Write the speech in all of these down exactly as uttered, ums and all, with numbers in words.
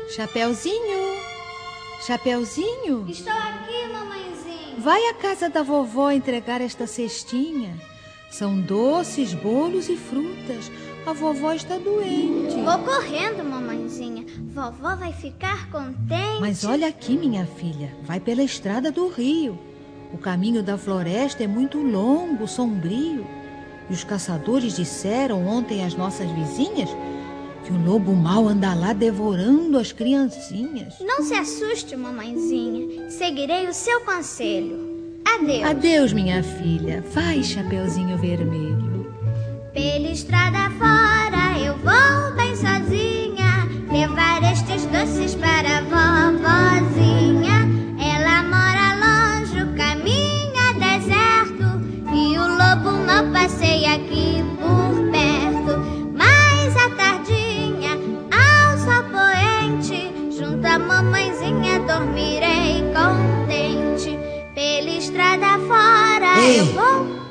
Chapeuzinho, Chapeuzinho. Estou aqui, mamãezinha. Vai à casa da vovó entregar esta cestinha. São doces, bolos e frutas. A vovó está doente. Vou correndo, mamãezinha. Vovó vai ficar contente. Mas olha aqui, minha filha. Vai pela estrada do rio. O caminho da floresta é muito longo, sombrio. E os caçadores disseram ontem às nossas vizinhas que o lobo mau anda lá devorando as criancinhas. Não se assuste, mamãezinha. Seguirei o seu conselho. Adeus. Adeus, minha filha. Vai, Chapeuzinho Vermelho. Pela estrada fora eu vou bem sozinha, levar estes doces para a vovozinha. Ela mora longe, o caminho é deserto, e o lobo mau passeia aqui por perto. Mas à tardinha, ao sol poente, junto à mamãezinha dormirei contente. Pela estrada fora Ei. eu vou...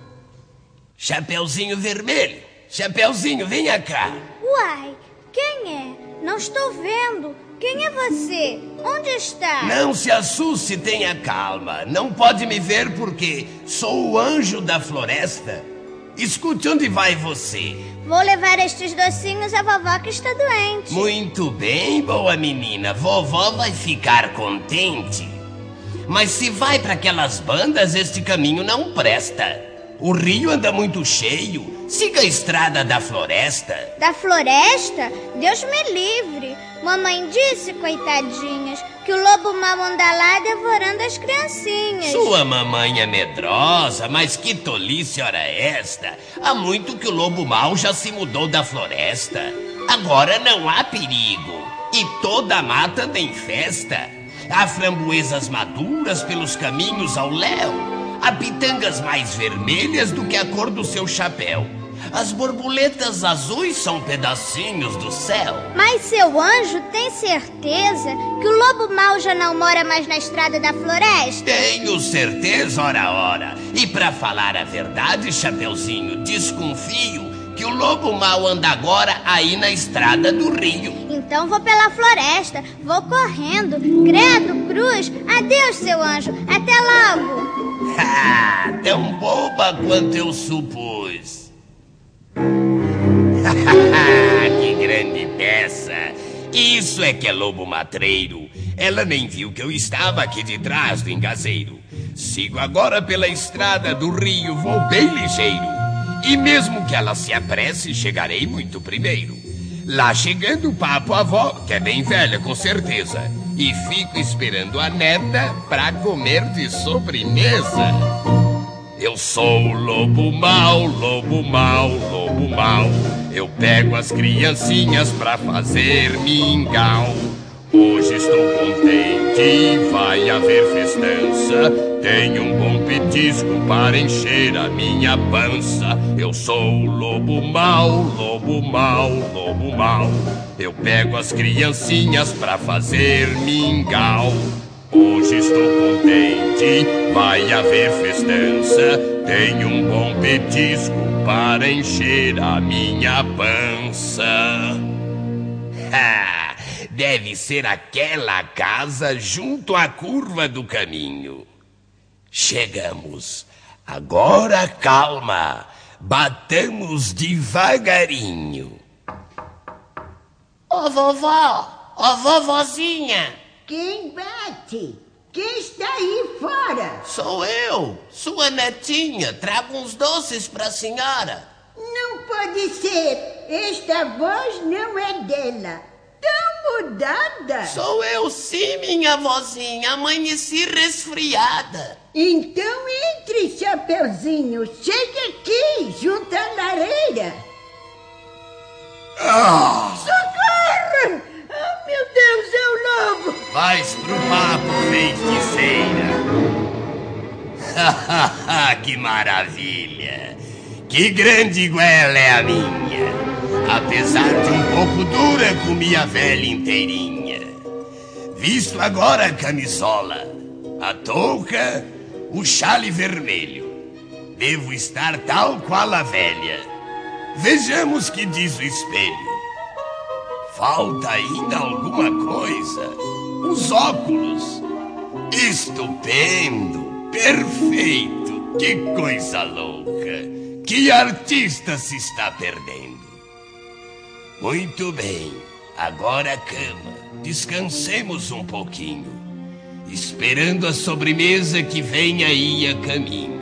Chapeuzinho Vermelho, Chapeuzinho, venha cá. Uai, quem é? Não estou vendo. Quem é você? Onde está? Não se assuste, tenha calma. Não pode me ver porque sou o anjo da floresta. Escute, onde vai você? Vou levar estes docinhos à vovó que está doente. Muito bem, boa menina. Vovó vai ficar contente. Mas se vai para aquelas bandas, este caminho não presta. O rio anda muito cheio. Siga a estrada da floresta. Da floresta? Deus me livre. Mamãe disse, coitadinhas, que o lobo mau anda lá devorando as criancinhas. Sua mamãe é medrosa, mas que tolice ora esta. Há muito que o lobo mau já se mudou da floresta. Agora não há perigo. E toda a mata tem festa. Há framboesas maduras pelos caminhos ao léu. Há pitangas mais vermelhas do que a cor do seu chapéu. As borboletas azuis são pedacinhos do céu. Mas seu anjo tem certeza que o lobo mau já não mora mais na estrada da floresta? Tenho certeza, ora, ora. E pra falar a verdade, Chapeuzinho, desconfio que o lobo mau anda agora aí na estrada do rio. Então vou pela floresta, vou correndo. Credo, cruz, adeus, seu anjo, até logo. Ah, tão boba quanto eu supus. Que grande peça. Isso é que é lobo matreiro. Ela nem viu que eu estava aqui de trás do engazeiro. Sigo agora pela estrada do rio, vou bem ligeiro. E mesmo que ela se apresse, chegarei muito primeiro. Lá chegando, papo a avó, que é bem velha com certeza. E fico esperando a neta pra comer de sobremesa. Eu sou o lobo mau, lobo mau, lobo mau. Eu pego as criancinhas pra fazer mingau. Hoje estou contente, vai haver festança. Tenho um bom petisco para encher a minha pança. Eu sou o lobo mau, lobo mau, lobo mau. Eu pego as criancinhas pra fazer mingau. Hoje estou contente, vai haver festança. Tenho um bom petisco para encher a minha pança. Ha! Deve ser aquela casa junto à curva do caminho. Chegamos. Agora calma. Batamos devagarinho. Ô vovó, ô vovozinha. Quem bate? Quem está aí fora? Sou eu, sua netinha. Trago uns doces para a senhora. Não pode ser. Esta voz não é dela. Tão mudada. Sou eu sim, minha vozinha. Amanheci resfriada. Então entre, Chapeuzinho. Chegue aqui, junto à lareira. Ah! Socorro! Oh, meu Deus, é o lobo! Vais pro papo, feiticeira. Que maravilha! Que grande goela é a minha! Apesar de um pouco dura, comi a velha inteirinha. Visto agora a camisola, a touca, o chale vermelho. Devo estar tal qual a velha. Vejamos que diz o espelho. Falta ainda alguma coisa. Os óculos. Estupendo. Perfeito. Que coisa louca. Que artista se está perdendo. Muito bem. Agora a cama. Descansemos um pouquinho. Esperando a sobremesa que vem aí a caminho.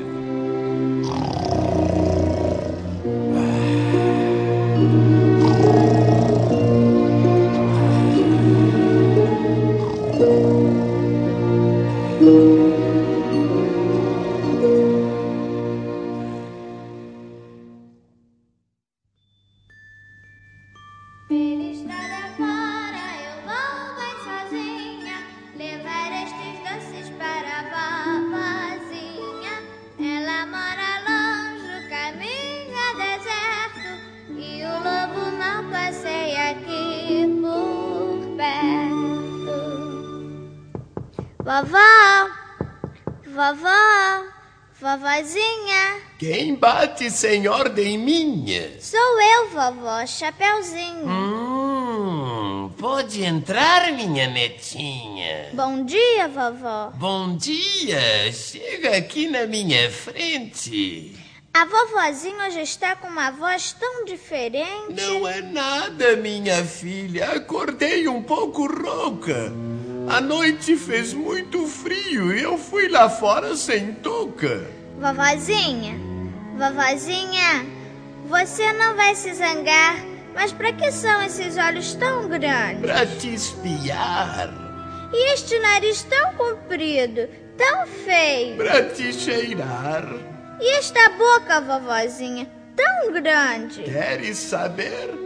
Vovó, vovó, vovozinha. Quem bate sem ordem minha? Sou eu, vovó, Chapeuzinho. Hum, pode entrar, minha netinha. Bom dia, vovó. Bom dia, chega aqui na minha frente. A vovozinha hoje está com uma voz tão diferente. Não é nada, minha filha, acordei um pouco rouca. A noite fez muito frio e eu fui lá fora sem touca. Vovozinha, vovozinha, você não vai se zangar, mas para que são esses olhos tão grandes? Para te espiar. E este nariz tão comprido, tão feio? Para te cheirar. E esta boca, vovozinha, tão grande? Queres saber?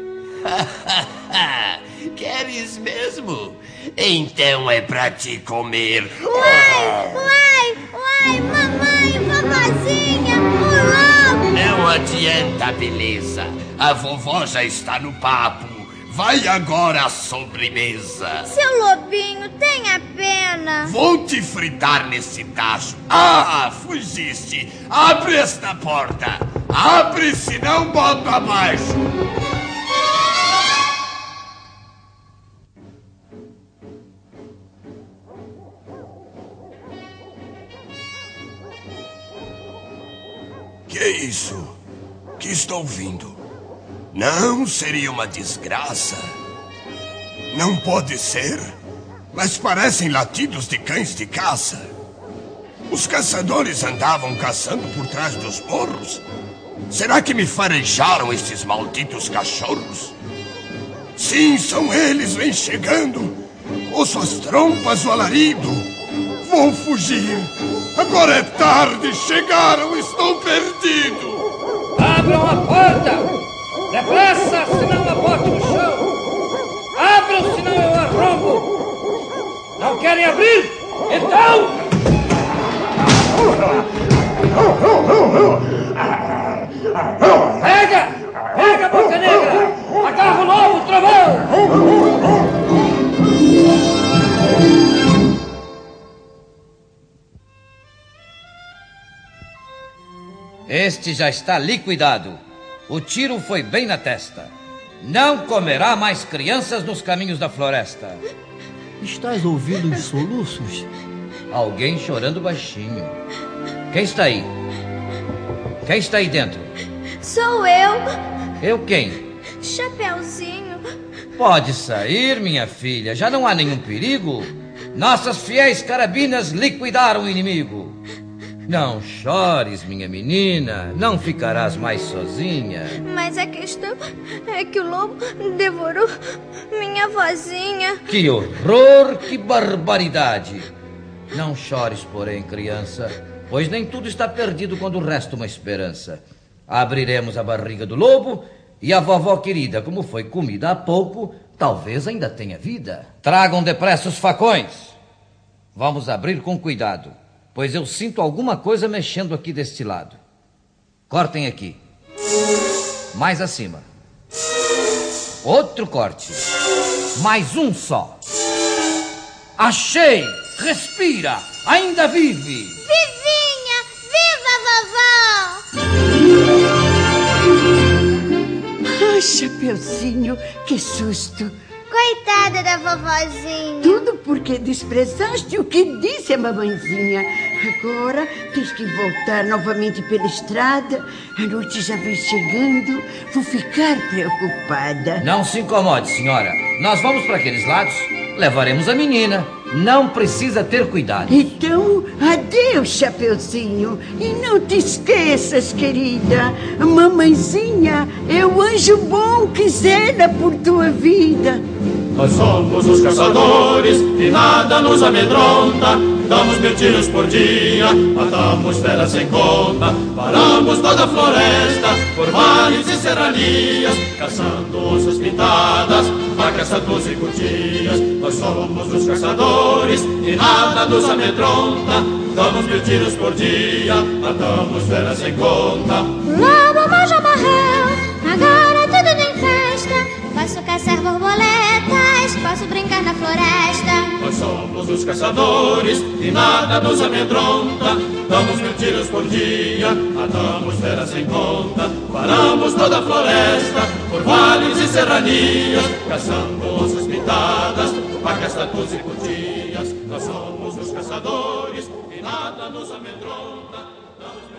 Queres mesmo? Então é pra te comer. Uai, uai, uai, mamãe, vovozinha, o lobo! Não adianta, beleza. A vovó já está no papo. Vai agora à sobremesa. Seu lobinho, tenha pena. Vou te fritar nesse tacho. Ah, fugiste. Abre esta porta. Abre, senão boto abaixo. Que é isso? Que estou ouvindo? Não seria uma desgraça? Não pode ser, mas parecem latidos de cães de caça. Os caçadores andavam caçando por trás dos morros. Será que me farejaram estes malditos cachorros? Sim, são eles, vêm chegando. Ouço as trompas, o alarido. Vou fugir. Agora é tarde, chegaram, estou perdido. Abram a porta! Depressa, senão eu boto no chão! Abram, senão eu arrombo! Não querem abrir? Então... Pega! Pega, Boca Negra! Agarra o lobo, trovão! Este já está liquidado. O tiro foi bem na testa. Não comerá mais crianças nos caminhos da floresta. Estás ouvindo os soluços? Alguém chorando baixinho. Quem está aí? Quem está aí dentro? Sou eu. Eu quem? Chapeuzinho. Pode sair, minha filha. Já não há nenhum perigo. Nossas fiéis carabinas liquidaram o inimigo. Não chores, minha menina. Não ficarás mais sozinha. Mas a questão é que o lobo devorou minha vozinha. Que horror, que barbaridade. Não chores, porém, criança, pois nem tudo está perdido quando resta uma esperança. Abriremos a barriga do lobo e a vovó querida, como foi comida há pouco, talvez ainda tenha vida. Tragam depressa os facões. Vamos abrir com cuidado, pois eu sinto alguma coisa mexendo aqui deste lado. Cortem aqui. Mais acima. Outro corte. Mais um só. Achei! Respira! Ainda vive! Vivinha! Viva, vovó! Ah, Chapeuzinho, que susto! Coitada da vovozinha. Tudo porque desprezaste o que disse a mamãezinha. Agora tens que voltar novamente pela estrada. A noite já vem chegando. Vou ficar preocupada. Não se incomode, senhora. Nós vamos para aqueles lados. Levaremos a menina. Não precisa ter cuidado. Então, adeus, Chapeuzinho. E não te esqueças, querida. A mamãezinha é o anjo bom que zela por tua vida. Nós somos os caçadores e nada nos amedronta. Damos mil tiros por dia, matamos feras sem conta. Paramos toda a floresta, por vales e serranias, caçando onças pintadas, vacas, tatus e cutias. Nós somos os caçadores e nada nos amedronta. Damos mil tiros por dia, matamos feras sem conta. Lobo mau já morreu, agora tudo tem festa. Posso caçar borboletas, posso brincar na floresta. Nós somos os caçadores e nada nos amedronta. Damos mil tiros por dia, matamos feras sem conta. Paramos toda a floresta, por vales e serranias, caçando onças pintadas, vacas, tatus e cutias. Nós somos os caçadores e nada nos amedronta. Damos